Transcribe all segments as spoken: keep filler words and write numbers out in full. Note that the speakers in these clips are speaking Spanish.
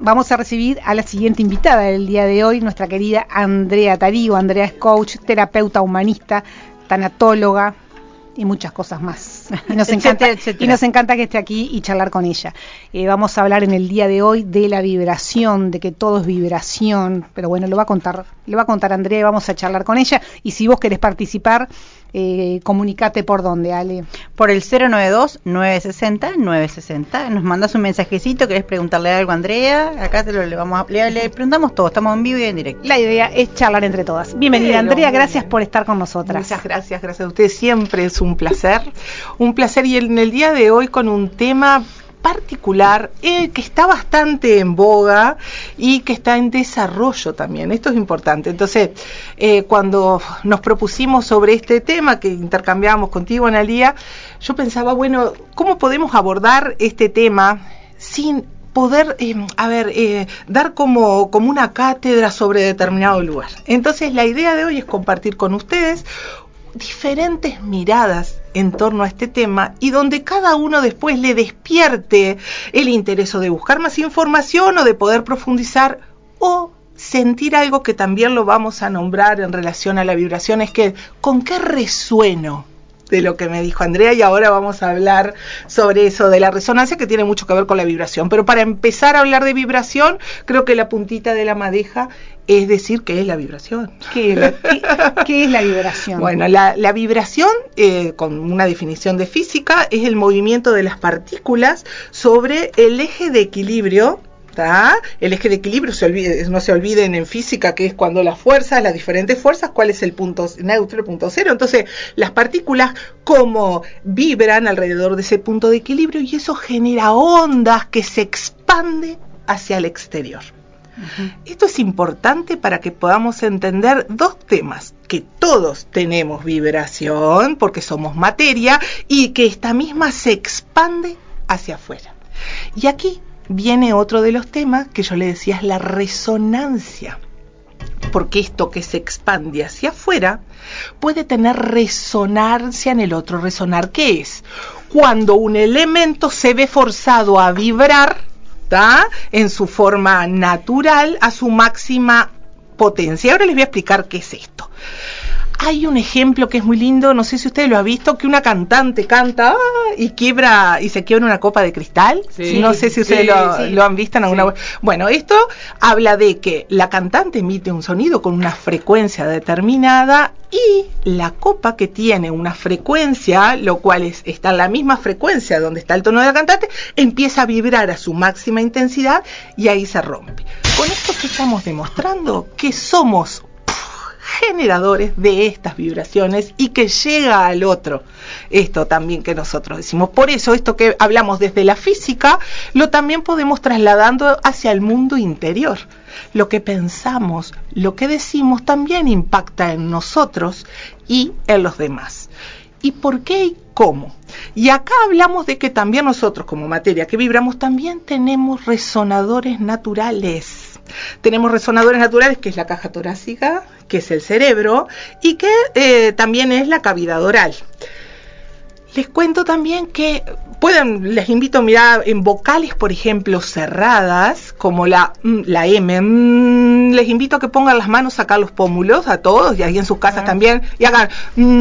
vamos a recibir a la siguiente invitada del día de hoy, nuestra querida Andrea Tarío. Andrea es coach, terapeuta humanista, tanatóloga y muchas cosas más. Y nos, encanta, etcétera. Y nos encanta que esté aquí y charlar con ella. Eh, vamos a hablar en el día de hoy de la vibración, de que todo es vibración, pero bueno, lo va a contar, lo va a contar Andrea y vamos a charlar con ella. Y si vos querés participar, eh, comunicate por dónde, Ale. Por el cero nueve dos, nueve seis cero, nueve seis cero. Nos mandas un mensajecito, querés preguntarle algo a Andrea, acá te lo le vamos a le, le preguntamos todo, estamos en vivo y en directo. La idea es charlar entre todas. Bienvenida, pero, Andrea, gracias por estar con nosotras. Muchas gracias, gracias a ustedes, siempre es un placer, un placer y en el día de hoy con un tema particular eh, que está bastante en boga y que está en desarrollo también. Esto es importante. Entonces, eh, cuando nos propusimos sobre este tema que intercambiábamos contigo, Analía, yo pensaba, bueno, ¿cómo podemos abordar este tema sin poder, eh, a ver, eh, dar como, como una cátedra sobre determinado lugar? Entonces, la idea de hoy es compartir con ustedes diferentes miradas en torno a este tema y donde cada uno después le despierte el interés o de buscar más información o de poder profundizar o sentir algo que también lo vamos a nombrar en relación a la vibración, es que ¿con qué resueno de lo que me dijo Andrea? Y ahora vamos a hablar sobre eso de la resonancia, que tiene mucho que ver con la vibración. Pero para empezar a hablar de vibración, creo que la puntita de la madeja es decir qué es la vibración. ¿Qué es la, qué, qué es la vibración? Bueno, la, la vibración, eh, con una definición de física, es el movimiento de las partículas sobre el eje de equilibrio. ¿Tá? El eje de equilibrio, se olvide, no se olviden en física que es cuando las fuerzas, las diferentes fuerzas, cuál es el punto neutro, el punto cero. Entonces, las partículas como vibran alrededor de ese punto de equilibrio y eso genera ondas que se expanden hacia el exterior. Uh-huh. Esto es importante para que podamos entender dos temas, que todos tenemos vibración porque somos materia y que esta misma se expande hacia afuera. Y aquí viene otro de los temas que yo le decía, es la resonancia, porque esto que se expande hacia afuera puede tener resonancia en el otro. Resonar, ¿qué es? Cuando un elemento se ve forzado a vibrar, ¿tá?, en su forma natural a su máxima potencia. Ahora les voy a explicar qué es esto. Hay un ejemplo que es muy lindo, no sé si ustedes lo han visto, que una cantante canta ¡ah!, y quiebra y se quiebra una copa de cristal. Sí, no sé si ustedes sí, lo, sí. lo han visto en alguna. Sí. Bueno, esto habla de que la cantante emite un sonido con una frecuencia determinada y la copa, que tiene una frecuencia, lo cual es, está en la misma frecuencia donde está el tono de la cantante, empieza a vibrar a su máxima intensidad y ahí se rompe. Con esto que estamos demostrando que somos generadores de estas vibraciones y que llega al otro esto también que nosotros decimos. Por eso esto que hablamos desde la física lo también podemos trasladando hacia el mundo interior. Lo que pensamos, lo que decimos también impacta en nosotros y en los demás. ¿Y por qué y cómo? Y acá hablamos de que también nosotros como materia que vibramos también tenemos resonadores naturales. Tenemos resonadores naturales, que es la caja torácica, que es el cerebro, y que eh, también es la cavidad oral. Les cuento también que pueden, les invito a mirar en vocales, por ejemplo, cerradas, como la, la M. Mm, les invito a que pongan las manos acá a los pómulos, a todos, y ahí en sus casas ah. también, y hagan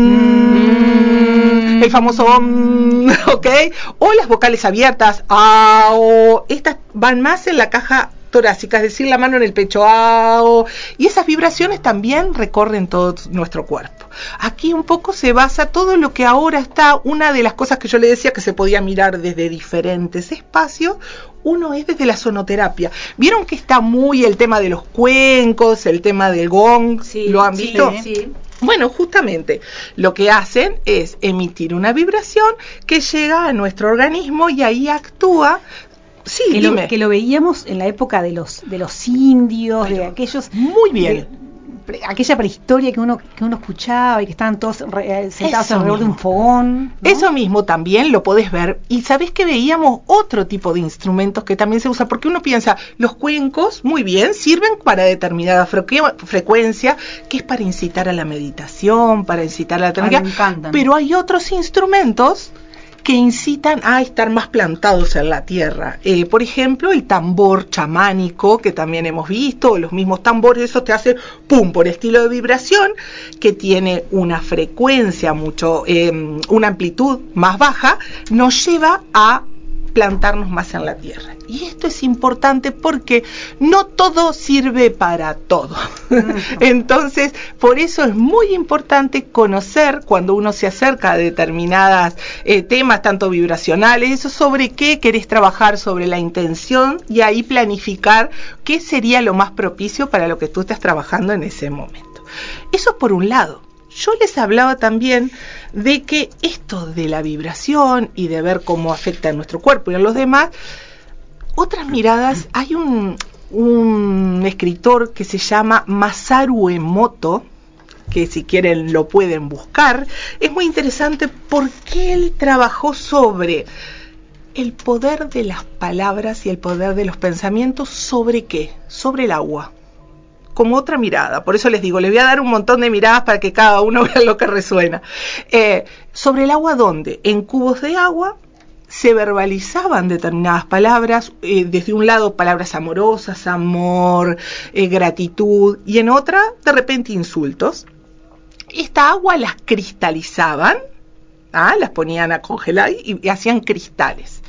mm, el famoso mm, ¿ok? O las vocales abiertas, ah, o estas van más en la caja torácica, es decir, la mano en el pecho, ¡ao! Y esas vibraciones también recorren todo nuestro cuerpo. Aquí un poco se basa todo lo que ahora está, una de las cosas que yo le decía que se podía mirar desde diferentes espacios, uno es desde la sonoterapia. ¿Vieron que está muy el tema de los cuencos, el tema del gong? Sí, ¿lo han visto? Sí, sí. Bueno, justamente lo que hacen es emitir una vibración que llega a nuestro organismo y ahí actúa. Sí, que lo, que lo veíamos en la época de los de los indios, bueno, de aquellos muy bien, de, aquella prehistoria que uno que uno escuchaba y que estaban todos re, sentados Eso alrededor mismo. de un fogón, ¿no? Eso mismo también lo podés ver. Y sabés que veíamos otro tipo de instrumentos que también se usa, porque uno piensa, los cuencos, muy bien, sirven para determinada frecu- frecuencia, que es para incitar a la meditación, para incitar a la tranquilidad. Me encantan. Pero hay otros instrumentos que incitan a estar más plantados en la tierra. Eh, por ejemplo, el tambor chamánico, que también hemos visto, los mismos tambores, eso te hace pum, por estilo de vibración, que tiene una frecuencia mucho, eh, una amplitud más baja, nos lleva a plantarnos más en la tierra. Y esto es importante porque no todo sirve para todo. Entonces, por eso es muy importante conocer cuando uno se acerca a determinados eh, temas, tanto vibracionales, eso sobre qué querés trabajar, sobre la intención, y ahí planificar qué sería lo más propicio para lo que tú estás trabajando en ese momento. Eso por un lado. Yo les hablaba también de que esto de la vibración y de ver cómo afecta a nuestro cuerpo y a los demás, otras miradas, hay un, un escritor que se llama Masaru Emoto, que si quieren lo pueden buscar, es muy interesante porque él trabajó sobre el poder de las palabras y el poder de los pensamientos, ¿sobre qué? Sobre el agua. Como otra mirada, por eso les digo, les voy a dar un montón de miradas para que cada uno vea lo que resuena. Eh, sobre el agua, ¿dónde? En cubos de agua se verbalizaban determinadas palabras, eh, desde un lado palabras amorosas, amor, eh, gratitud, y en otra, de repente, insultos. Esta agua las cristalizaban, ¿ah? Las ponían a congelar y, y hacían cristales.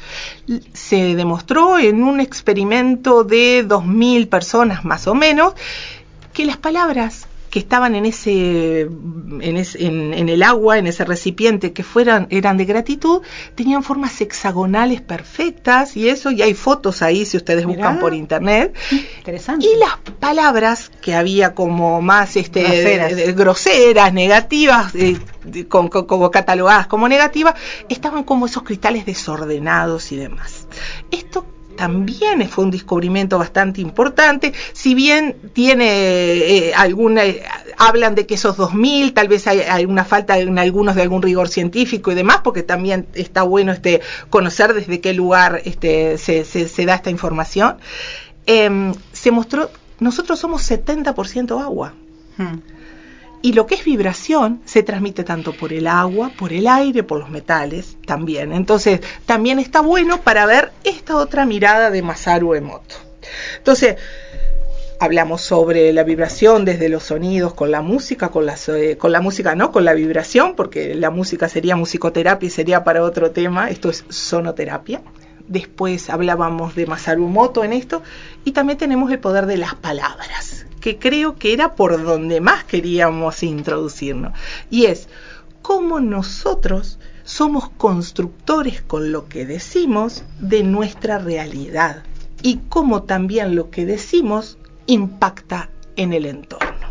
Se demostró en un experimento de dos mil personas más o menos, que las palabras que estaban en ese, en, ese en, en el agua, en ese recipiente, que fueran eran de gratitud, tenían formas hexagonales perfectas y eso, y hay fotos ahí si ustedes Mirá. buscan por internet. Interesante. Y las palabras que había como más este groseras, de, de, groseras negativas, eh, de, con, con, como catalogadas como negativas, estaban como esos cristales desordenados y demás. Esto también fue un descubrimiento bastante importante, si bien tiene eh, alguna, eh, hablan de que esos dos mil, tal vez hay, hay una falta en algunos de algún rigor científico y demás, porque también está bueno este conocer desde qué lugar este se, se, se da esta información. Eh, se mostró, nosotros somos setenta por ciento agua. Hmm. Y lo que es vibración se transmite tanto por el agua, por el aire, por los metales también. Entonces, también está bueno para ver esta otra mirada de Masaru Emoto. Entonces, hablamos sobre la vibración desde los sonidos con la música, con la, eh, con la música no, con la vibración, porque la música sería musicoterapia y sería para otro tema, esto es sonoterapia. Después hablábamos de Masaru Emoto en esto, y también tenemos el poder de las palabras, que creo que era por donde más queríamos introducirnos, y es cómo nosotros somos constructores con lo que decimos de nuestra realidad, y cómo también lo que decimos impacta en el entorno.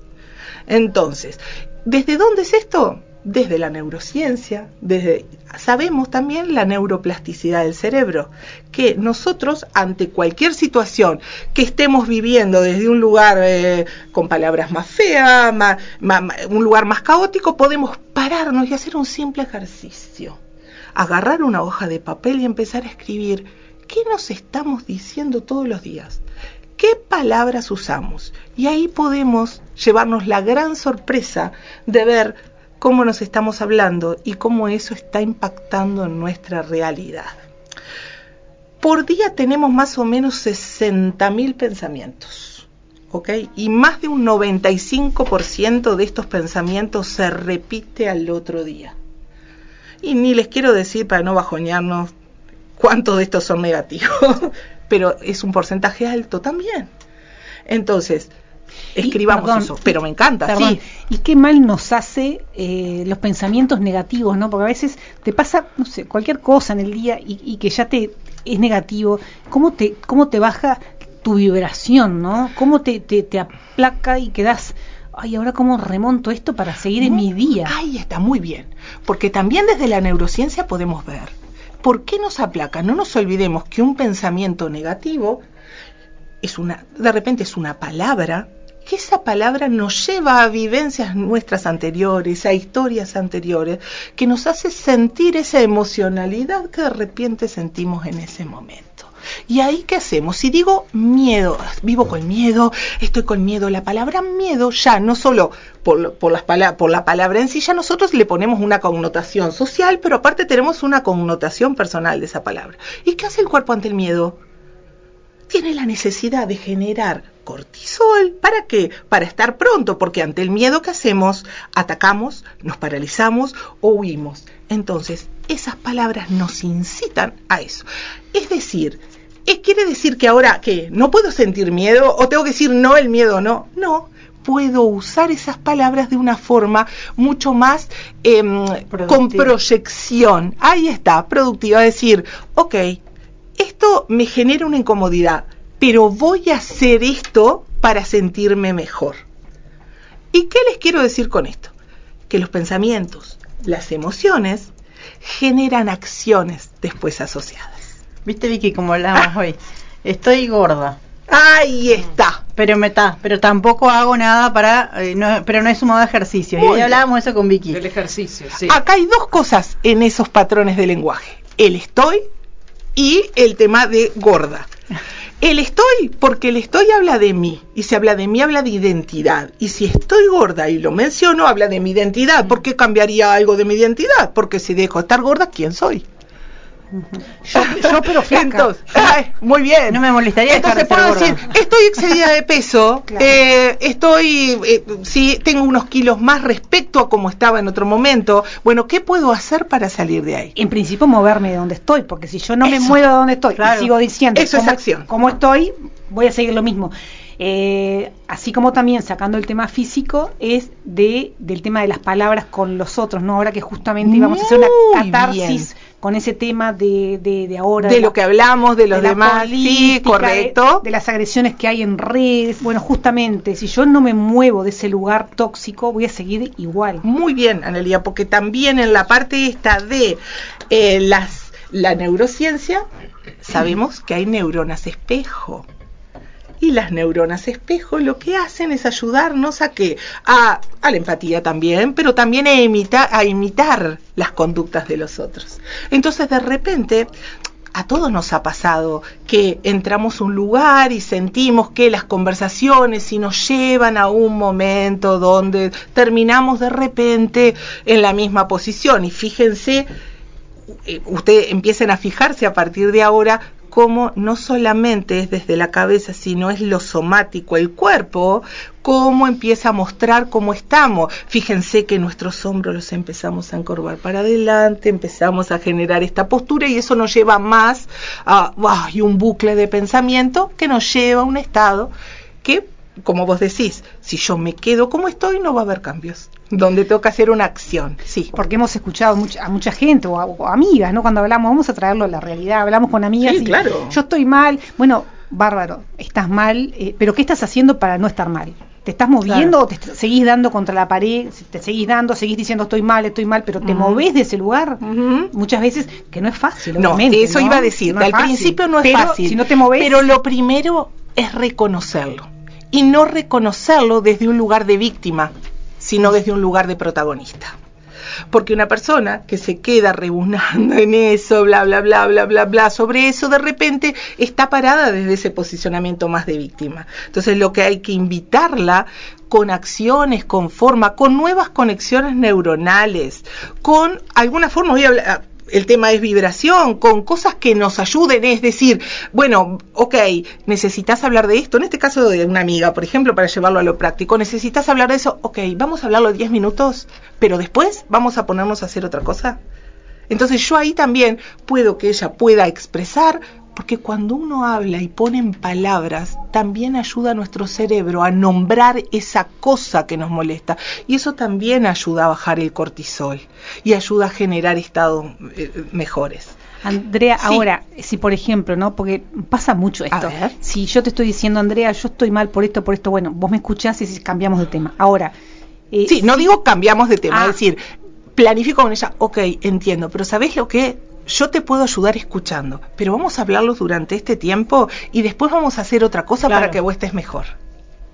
Entonces, ¿desde dónde es esto? Desde la neurociencia, desde sabemos también la neuroplasticidad del cerebro, que nosotros ante cualquier situación que estemos viviendo desde un lugar eh, con palabras más feas, más, más, un lugar más caótico, podemos pararnos y hacer un simple ejercicio, agarrar una hoja de papel y empezar a escribir qué nos estamos diciendo todos los días, qué palabras usamos, y ahí podemos llevarnos la gran sorpresa de ver cómo nos estamos hablando y cómo eso está impactando en nuestra realidad. Por día tenemos más o menos sesenta mil pensamientos, ¿ok? Y más de un noventa y cinco por ciento de estos pensamientos se repite al otro día. Y ni les quiero decir, para no bajonearnos, cuántos de estos son negativos, pero es un porcentaje alto también. Entonces, escribamos y, perdón, eso, pero me encanta, perdón, sí. Y qué mal nos hace eh, los pensamientos negativos, ¿no? Porque a veces te pasa, no sé, cualquier cosa en el día y, y que ya te es negativo. ¿Cómo te cómo te baja tu vibración, ¿no? ¿Cómo te, te, te aplaca y quedas, ay, ahora cómo remonto esto para seguir en mi día? Ahí está, muy bien. Porque también desde la neurociencia podemos ver por qué nos aplaca. No nos olvidemos que un pensamiento negativo es una, de repente es una palabra, que esa palabra nos lleva a vivencias nuestras anteriores, a historias anteriores, que nos hace sentir esa emocionalidad que de repente sentimos en ese momento. ¿Y ahí qué hacemos? Si digo miedo, vivo con miedo, estoy con miedo, la palabra miedo ya no solo por, por, las pala- por la palabra en sí, ya nosotros le ponemos una connotación social, pero aparte tenemos una connotación personal de esa palabra. ¿Y qué hace el cuerpo ante el miedo? Tiene la necesidad de generar cortisol. ¿Para qué? Para estar pronto, porque ante el miedo que hacemos, atacamos, nos paralizamos o huimos. Entonces, esas palabras nos incitan a eso. Es decir, ¿eh, ¿quiere decir que ahora qué? ¿No puedo sentir miedo? ¿O tengo que decir no, el miedo no? No, puedo usar esas palabras de una forma mucho más eh, con proyección. Ahí está, productiva. Decir, ok, esto me genera una incomodidad, pero voy a hacer esto para sentirme mejor. ¿Y qué les quiero decir con esto? Que los pensamientos, las emociones, generan acciones después asociadas. ¿Viste, Vicky, como hablábamos ah. hoy? Estoy gorda. Ahí está. Pero me está, pero tampoco hago nada para, eh, no, pero no he sumado ejercicio. Muy y hoy hablábamos eso con Vicky. Del ejercicio, sí. Acá hay dos cosas en esos patrones de lenguaje. El estoy y el tema de gorda. El estoy, porque el estoy habla de mí, y si habla de mí habla de identidad, y si estoy gorda y lo menciono habla de mi identidad. ¿Por qué cambiaría algo de mi identidad? Porque si dejo de estar gorda, ¿quién soy? Yo, yo pero flaca. Entonces, ay, muy bien. No me molestaría. Entonces puedo decir, estoy excedida de peso, claro. eh, estoy, eh, sí, tengo unos kilos más respecto a como estaba en otro momento. Bueno, ¿qué puedo hacer para salir de ahí? En principio moverme de donde estoy, porque si yo no eso, me muevo de donde estoy, claro, y sigo diciendo eso cómo, es acción. cómo estoy, voy a seguir lo mismo. Eh, así como también sacando el tema físico es de del tema de las palabras con los otros, ¿no? Ahora que justamente íbamos a hacer una catarsis bien. Con ese tema de, de, de ahora. De, de lo la, que hablamos, de los de demás, sí, correcto. De, de las agresiones que hay en redes. Bueno, justamente, si yo no me muevo de ese lugar tóxico, voy a seguir igual. Muy bien, Anelia, porque también en la parte esta de eh, las la neurociencia, sabemos que hay neuronas espejo. Y las neuronas espejo lo que hacen es ayudarnos a que a, a la empatía también, pero también a imitar, a imitar las conductas de los otros. Entonces, de repente, a todos nos ha pasado que entramos a un lugar y sentimos que las conversaciones si nos llevan a un momento donde terminamos de repente en la misma posición. Y fíjense, eh, ustedes empiecen a fijarse a partir de ahora cómo no solamente es desde la cabeza, sino es lo somático, el cuerpo, cómo empieza a mostrar cómo estamos. Fíjense que nuestros hombros los empezamos a encorvar para adelante, empezamos a generar esta postura y eso nos lleva más a wow, un bucle de pensamiento que nos lleva a un estado que, como vos decís, si yo me quedo como estoy, no va a haber cambios. Donde tengo que hacer una acción, sí. Porque hemos escuchado mucha, a mucha gente o, a, o amigas, ¿no? Cuando hablamos, vamos a traerlo a la realidad, hablamos con amigas sí, y claro. Yo estoy mal, bueno, bárbaro, estás mal, eh, pero ¿qué estás haciendo para no estar mal? ¿Te estás moviendo claro. o te seguís dando contra la pared? Te seguís dando, seguís diciendo estoy mal, estoy mal, pero te uh-huh. movés de ese lugar uh-huh. muchas veces, que no es fácil, no, obviamente. Eso ¿no? iba a decir, no al principio no es pero fácil, si no te movés, pero lo primero es reconocerlo. Y no reconocerlo desde un lugar de víctima, sino desde un lugar de protagonista. Porque una persona que se queda rebusnando en eso, bla, bla, bla, bla, bla, bla, sobre eso, de repente está parada desde ese posicionamiento más de víctima. Entonces lo que hay que invitarla con acciones, con forma, con nuevas conexiones neuronales, con alguna forma, voy a hablar, el tema es vibración, con cosas que nos ayuden, es decir, bueno, ok, necesitas hablar de esto, en este caso de una amiga, por ejemplo, para llevarlo a lo práctico, necesitas hablar de eso, ok, vamos a hablarlo diez minutos, pero después vamos a ponernos a hacer otra cosa. Entonces yo ahí también puedo que ella pueda expresar, porque cuando uno habla y pone en palabras, también ayuda a nuestro cerebro a nombrar esa cosa que nos molesta. Y eso también ayuda a bajar el cortisol y ayuda a generar estados eh, mejores. Andrea, sí. Ahora, si por ejemplo, ¿no? Porque pasa mucho esto. Si yo te estoy diciendo, Andrea, yo estoy mal por esto, por esto, bueno, vos me escuchás y cambiamos de tema. Ahora... Eh, sí, no si... digo cambiamos de tema, ah. es decir, planifico con ella, ok, entiendo, pero ¿sabés lo que...? Yo te puedo ayudar escuchando, pero vamos a hablarlos durante este tiempo y después vamos a hacer otra cosa claro. para que vos estés mejor.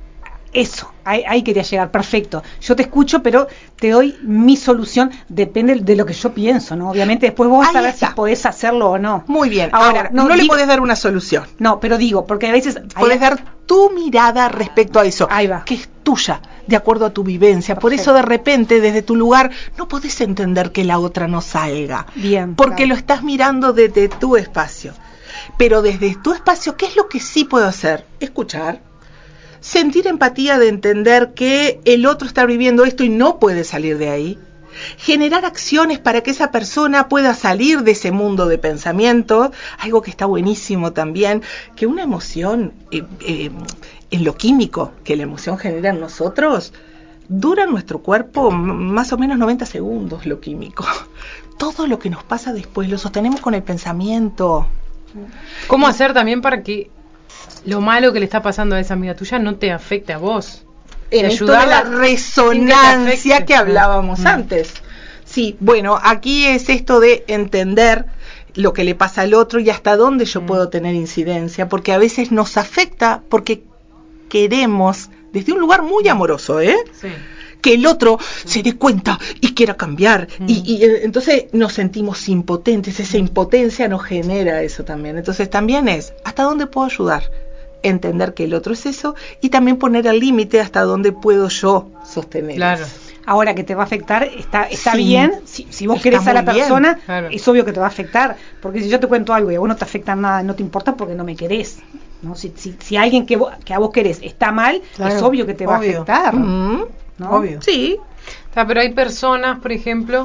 Eso, ahí, ahí quería llegar, perfecto. Yo te escucho, pero te doy mi solución, depende de lo que yo pienso, ¿no? Obviamente después vos vas Ahí a ver está. si podés hacerlo o no. Muy bien, Ahora, ahora, no, no digo, le podés dar una solución. No, pero digo, porque a veces... Podés hay, dar tu mirada respecto a eso, ahí va. que es tuya, de acuerdo a tu vivencia. Perfecto. Por eso de repente, desde tu lugar, no podés entender que la otra no salga. Bien. Porque claro. lo estás mirando desde tu espacio. Pero desde tu espacio, ¿qué es lo que sí puedo hacer? Escuchar. Sentir empatía de entender que el otro está viviendo esto y no puede salir de ahí. Generar acciones para que esa persona pueda salir de ese mundo de pensamiento. Algo que está buenísimo también, que una emoción, eh, eh, en lo químico que la emoción genera en nosotros, dura en nuestro cuerpo m- más o menos noventa segundos, lo químico. Todo lo que nos pasa después lo sostenemos con el pensamiento. ¿Cómo hacer también para que lo malo que le está pasando a esa amiga tuya no te afecte a vos? En Y esto de ayudarla la sin que te resonancia afecte. que hablábamos Mm. antes. Sí, bueno, aquí es esto de entender lo que le pasa al otro y hasta dónde yo Mm. puedo tener incidencia, porque a veces nos afecta porque queremos, desde un lugar muy amoroso, ¿eh? Sí. Que el otro se dé cuenta y quiera cambiar. Mm. Y, y eh, entonces nos sentimos impotentes, esa impotencia nos genera eso también. Entonces también es, ¿hasta dónde puedo ayudar? Entender que el otro es eso y también poner el límite hasta dónde puedo yo sostener Claro. eso. Ahora que te va a afectar, está está Sí. bien, si, si vos Está querés a la muy bien. persona, Claro. es obvio que te va a afectar, porque si yo te cuento algo y a vos no te afecta nada, no te importa porque no me querés, ¿no? Si, si, si alguien que, vos, que a vos querés está mal, Claro, es obvio que te va a obvio. afectar, Mm, ¿no? Obvio. sí, O sea, pero hay personas, por ejemplo,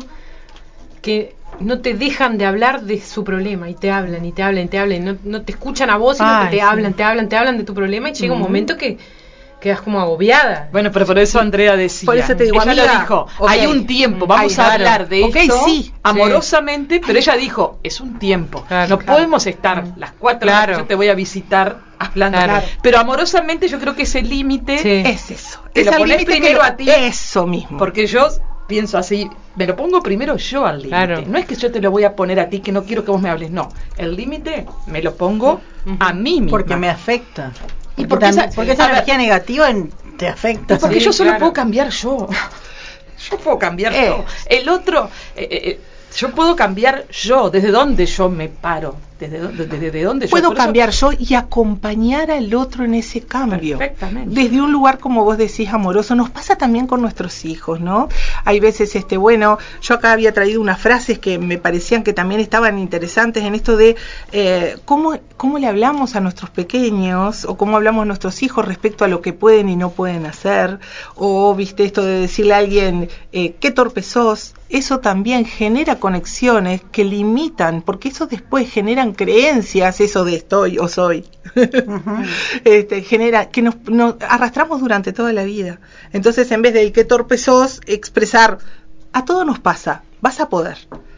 que no te dejan de hablar de su problema y te hablan y te hablan y te hablan y no, no te escuchan a vos, sino Ay, que te sí. hablan, te hablan, te hablan de tu problema y llega un Ujú. momento que quedas como agobiada. Bueno, pero por eso Andrea decía. Por eso te digo, ella amiga, lo dijo. ok. Hay un tiempo. Mm, Vamos ay, a claro. hablar de Ok, esto sí. amorosamente, pero ella dijo, es un tiempo. Claro, no claro. podemos estar Mm. las cuatro Claro. horas que yo te voy a visitar hablando. Claro. Pero amorosamente yo creo que ese límite, Sí. es eso. Te Es lo el pones límite que primero lo- a ti. Eso mismo. porque yo pienso así, me lo pongo primero yo al límite. Claro. No es que yo te lo voy a poner a ti que no quiero que vos me hables, no. El límite me lo pongo Ujú. a mí misma. Porque me afecta. Y Porque, porque tam- esa- porque esa a ver, energía negativa en- te afecta. Y porque Sí, yo solo claro. puedo cambiar yo. Yo puedo cambiar Eh. yo. El otro, eh, eh, yo puedo cambiar yo. ¿Desde dónde yo me paro? ¿Desde, dó- desde, desde dónde yo Puedo por eso- cambiar yo y acompañar al otro en ese cambio. Perfectamente. Desde un lugar, como vos decís, amoroso. Nos pasa también con nuestros hijos, ¿no? Hay veces, este, bueno, yo acá había traído unas frases que me parecían que también estaban interesantes en esto de eh, cómo, cómo le hablamos a nuestros pequeños o cómo hablamos a nuestros hijos respecto a lo que pueden y no pueden hacer. O, viste, esto de decirle a alguien, eh, qué torpe sos. Eso también genera conexiones que limitan, porque eso después generan creencias, eso de estoy o soy. Ujú. este, genera que nos, nos arrastramos durante toda la vida. Entonces, en vez de el que torpe sos, expresar, a todo nos pasa, vas a poder.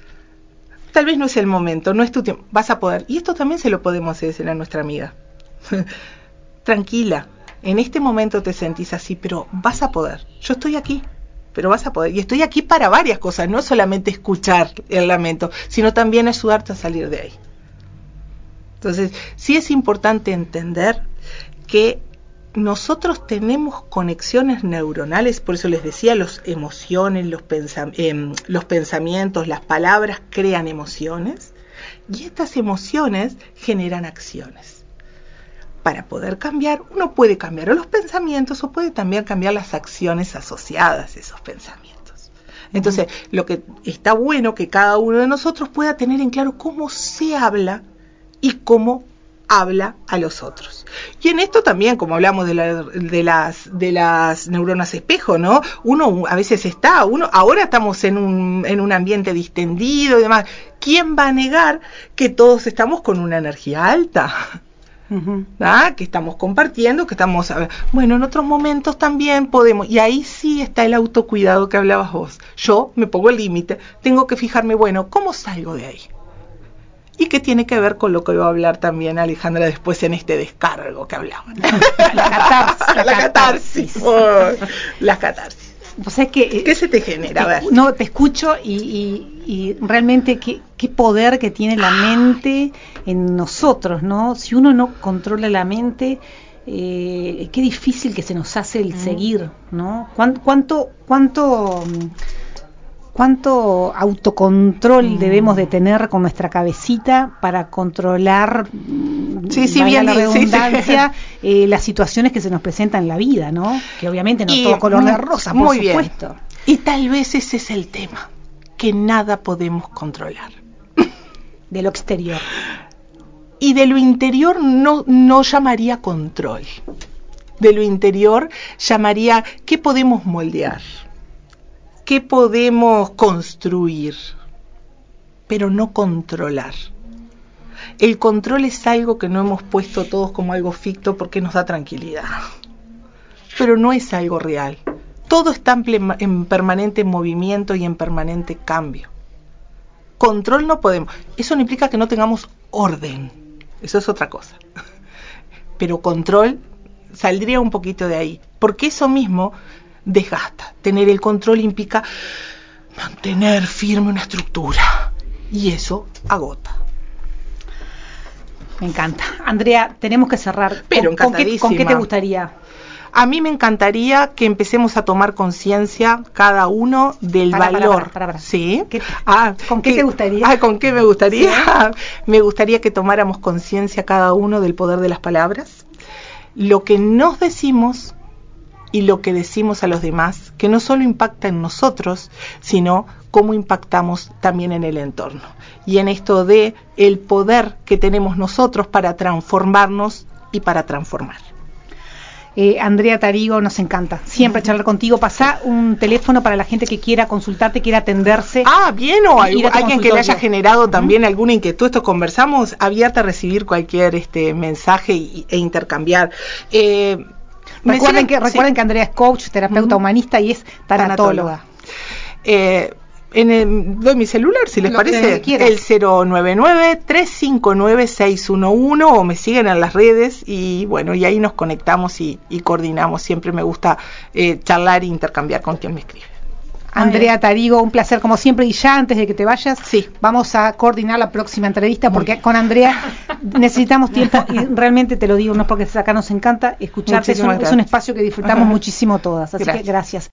Tal vez no es el momento, no es tu tiempo, vas a poder. Y esto también se lo podemos decir a nuestra amiga. Tranquila, en este momento te sentís así, pero vas a poder. Yo estoy aquí, pero vas a poder. Y estoy aquí para varias cosas, no solamente escuchar el lamento, sino también ayudarte a salir de ahí. Entonces, sí es importante entender que nosotros tenemos conexiones neuronales, por eso les decía, las emociones, los, pensam- eh, los pensamientos, las palabras crean emociones, y estas emociones generan acciones. Para poder cambiar, uno puede cambiar o los pensamientos o puede también cambiar las acciones asociadas a esos pensamientos. Entonces, lo que está bueno que cada uno de nosotros pueda tener en claro cómo se habla y cómo habla a los otros. Y en esto también, como hablamos de, la, de las de las neuronas espejo, ¿no? Uno a veces está, uno ahora estamos en un en un ambiente distendido y demás. ¿Quién va a negar que todos estamos con una energía alta? Ujú. ¿Ah? Que estamos compartiendo, que estamos, a ver, bueno, en otros momentos también podemos, y ahí sí está el autocuidado que hablabas vos. Yo me pongo el límite, tengo que fijarme, bueno, ¿cómo salgo de ahí? Y que tiene que ver con lo que va a hablar también Alejandra después en este descargo que hablaban. La catarsis. La catarsis. Oh, la catarsis. O sea, es que, eh, ¿Qué se te genera? A ver. te- no, te escucho y, y, y realmente qué, qué poder que tiene la mente en nosotros, ¿no? Si uno no controla la mente, eh, qué difícil que se nos hace el mm. seguir, ¿no? ¿Cuánto, cuánto, cuánto, cuánto autocontrol mm. debemos de tener con nuestra cabecita para controlar, sí, sí, bien, la redundancia, sí, sí. Eh, las situaciones que se nos presentan en la vida, ¿no? Que obviamente no y, todo color de rosa, por muy supuesto. Bien. Y tal vez ese es el tema, que nada podemos controlar. De lo exterior. Y de lo interior no, no llamaría control. De lo interior llamaría qué podemos moldear, qué podemos construir, pero no controlar. El control es algo que no hemos puesto todos como algo ficto porque nos da tranquilidad, pero no es algo real. Todo está en, ple- en permanente movimiento y en permanente cambio. Control no podemos. Eso no implica que no tengamos orden. Eso es otra cosa. Pero control saldría un poquito de ahí. Porque eso mismo desgasta. Tener el control implica mantener firme una estructura. Y eso agota. Me encanta. Andrea, tenemos que cerrar. Pero ¿Con, ¿con, qué, ¿Con qué te gustaría? A mí me encantaría que empecemos a tomar conciencia cada uno del para, valor. Para, para, para, para. ¿Sí? ¿Qué, ah, ¿Con qué, qué te gustaría? Ah, ¿con qué me gustaría? ¿Sí? Me gustaría que tomáramos conciencia cada uno del poder de las palabras, lo que nos decimos y lo que decimos a los demás, que no solo impacta en nosotros, sino cómo impactamos también en el entorno. Y en esto de el poder que tenemos nosotros para transformarnos y para transformar. Eh, Andrea Tarigo, nos encanta siempre uh-huh. charlar contigo. Pasá un teléfono para la gente que quiera consultarte, quiera atenderse. Ah, bien, o algo, alguien que le haya generado uh-huh. también alguna inquietud. Esto conversamos, abierta a recibir cualquier este mensaje y, e intercambiar. Eh, recuerden que, recuerden sí. que Andrea es coach, terapeuta uh-huh. humanista y es tanatóloga. tanatóloga. Eh, En el, doy mi celular, si les Lo parece, el cero nueve nueve, tres cinco nueve, seis uno uno, o me siguen en las redes y bueno, y ahí nos conectamos y, y coordinamos. Siempre me gusta eh, charlar e intercambiar con quien me escribe. Andrea Tarigo, un placer como siempre. Y ya antes de que te vayas, sí. vamos a coordinar la próxima entrevista porque con Andrea necesitamos tiempo y realmente te lo digo, no es porque acá nos encanta escucharte, es un, es un espacio que disfrutamos muchísimo todas, así gracias. que gracias.